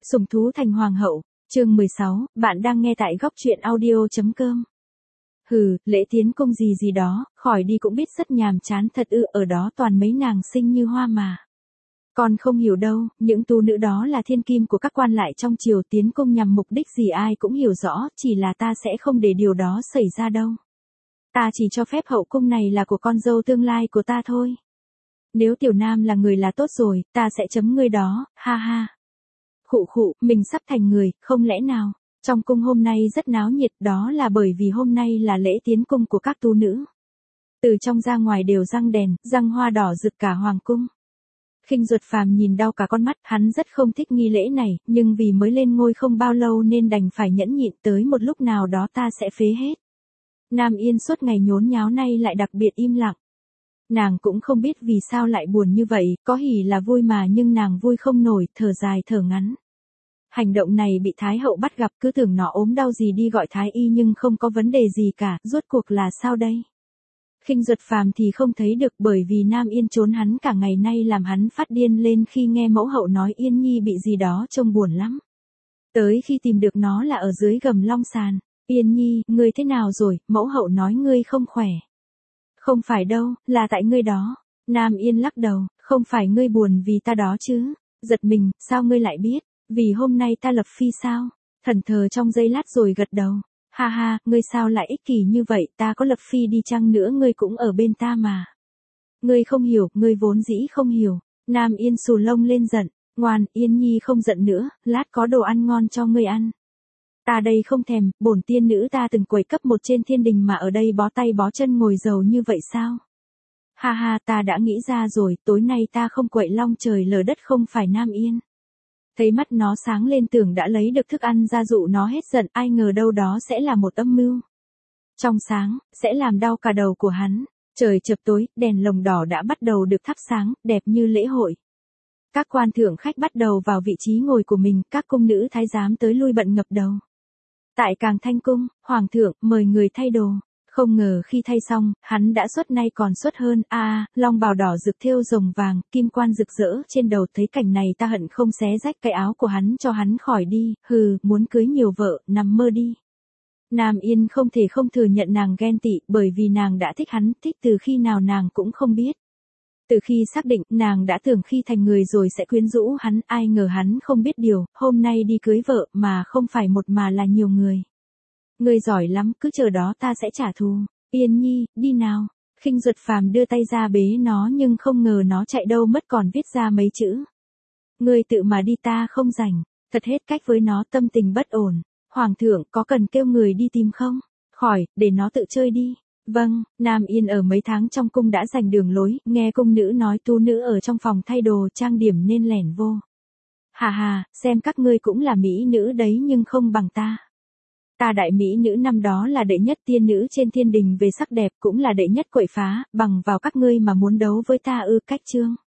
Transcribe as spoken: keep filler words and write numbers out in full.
Sủng thú thành hoàng hậu, chương mười sáu, bạn đang nghe tại góc truyện audio.com. Hừ, lễ tiến công gì gì đó, khỏi đi cũng biết rất nhàm chán thật ư, ở đó toàn mấy nàng xinh như hoa mà. Con không hiểu đâu, những tu nữ đó là thiên kim của các quan lại trong triều, tiến công nhằm mục đích gì ai cũng hiểu rõ, chỉ là ta sẽ không để điều đó xảy ra đâu. Ta chỉ cho phép hậu cung này là của con dâu tương lai của ta thôi. Nếu tiểu nam là người là tốt rồi, ta sẽ chấm ngươi đó, ha ha. Khụ khụ, mình sắp thành người, không lẽ nào? Trong cung hôm nay rất náo nhiệt, đó là bởi vì hôm nay là lễ tiến cung của các tu nữ. Từ trong ra ngoài đều răng đèn, răng hoa đỏ rực cả hoàng cung. Khinh Duật Phàm nhìn đau cả con mắt, hắn rất không thích nghi lễ này, nhưng vì mới lên ngôi không bao lâu nên đành phải nhẫn nhịn, tới một lúc nào đó ta sẽ phế hết. Nam Yên suốt ngày nhốn nháo nay lại đặc biệt im lặng. Nàng cũng không biết vì sao lại buồn như vậy, có hỉ là vui mà nhưng nàng vui không nổi, thở dài thở ngắn. Hành động này bị Thái hậu bắt gặp, cứ tưởng nó ốm đau gì đi gọi Thái y nhưng không có vấn đề gì cả, rốt cuộc là sao đây? Khinh Duật Phàm thì không thấy được, bởi vì Nam Yên trốn hắn cả ngày nay làm hắn phát điên lên khi nghe mẫu hậu nói Yên Nhi bị gì đó trông buồn lắm. Tới khi tìm được nó là ở dưới gầm long sàn. Yên Nhi, ngươi thế nào rồi? Mẫu hậu nói ngươi không khỏe. Không phải đâu, là tại ngươi đó. Nam Yên lắc đầu, không phải ngươi buồn vì ta đó chứ. Giật mình, sao ngươi lại biết? Vì hôm nay ta lập phi sao? Thẫn thờ trong giây lát rồi gật đầu. Ha ha, ngươi sao lại ích kỷ như vậy, ta có lập phi đi chăng nữa ngươi cũng ở bên ta mà. Ngươi không hiểu, ngươi vốn dĩ không hiểu. Nam Yên xù lông lên giận, ngoan, Yên Nhi không giận nữa, lát có đồ ăn ngon cho ngươi ăn. Ta đây không thèm, bổn tiên nữ ta từng quẩy cấp một trên thiên đình mà ở đây bó tay bó chân ngồi giàu như vậy sao? Ha ha, ta đã nghĩ ra rồi, tối nay ta không quậy long trời lở đất không phải Nam Yên. Thấy mắt nó sáng lên tưởng đã lấy được thức ăn ra dụ nó hết giận, ai ngờ đâu đó sẽ là một âm mưu. Trong sáng, sẽ làm đau cả đầu của hắn. Trời chập tối, đèn lồng đỏ đã bắt đầu được thắp sáng, đẹp như lễ hội. Các quan thượng khách bắt đầu vào vị trí ngồi của mình, các cung nữ thái giám tới lui bận ngập đầu. Tại Càng Thanh cung, hoàng thượng mời người thay đồ. Không ngờ khi thay xong, hắn đã xuất nay còn xuất hơn, a à, long bào đỏ rực thêu rồng vàng, kim quan rực rỡ trên đầu, thấy cảnh này ta hận không xé rách cái áo của hắn cho hắn khỏi đi, hừ, muốn cưới nhiều vợ, nằm mơ đi. Nam Yên không thể không thừa nhận nàng ghen tị, bởi vì nàng đã thích hắn, thích từ khi nào nàng cũng không biết. Từ khi xác định, nàng đã tưởng khi thành người rồi sẽ quyến rũ hắn, ai ngờ hắn không biết điều, hôm nay đi cưới vợ mà không phải một mà là nhiều người. Ngươi giỏi lắm, cứ chờ đó ta sẽ trả thù. Yên Nhi, đi nào. Khinh Duật Phàm đưa tay ra bế nó nhưng không ngờ nó chạy đâu mất còn viết ra mấy chữ. Ngươi tự mà đi ta không rảnh, thật hết cách với nó, tâm tình bất ổn. Hoàng thượng có cần kêu người đi tìm không? Khỏi, để nó tự chơi đi. Vâng, Nam Yên ở mấy tháng trong cung đã giành đường lối, nghe cung nữ nói tu nữ ở trong phòng thay đồ trang điểm nên lẻn vô. Hà hà, xem các ngươi cũng là mỹ nữ đấy nhưng không bằng ta. Ta đại mỹ nữ năm đó là đệ nhất tiên nữ trên thiên đình về sắc đẹp, cũng là đệ nhất quậy phá, bằng vào các ngươi mà muốn đấu với ta ư? Cách chương.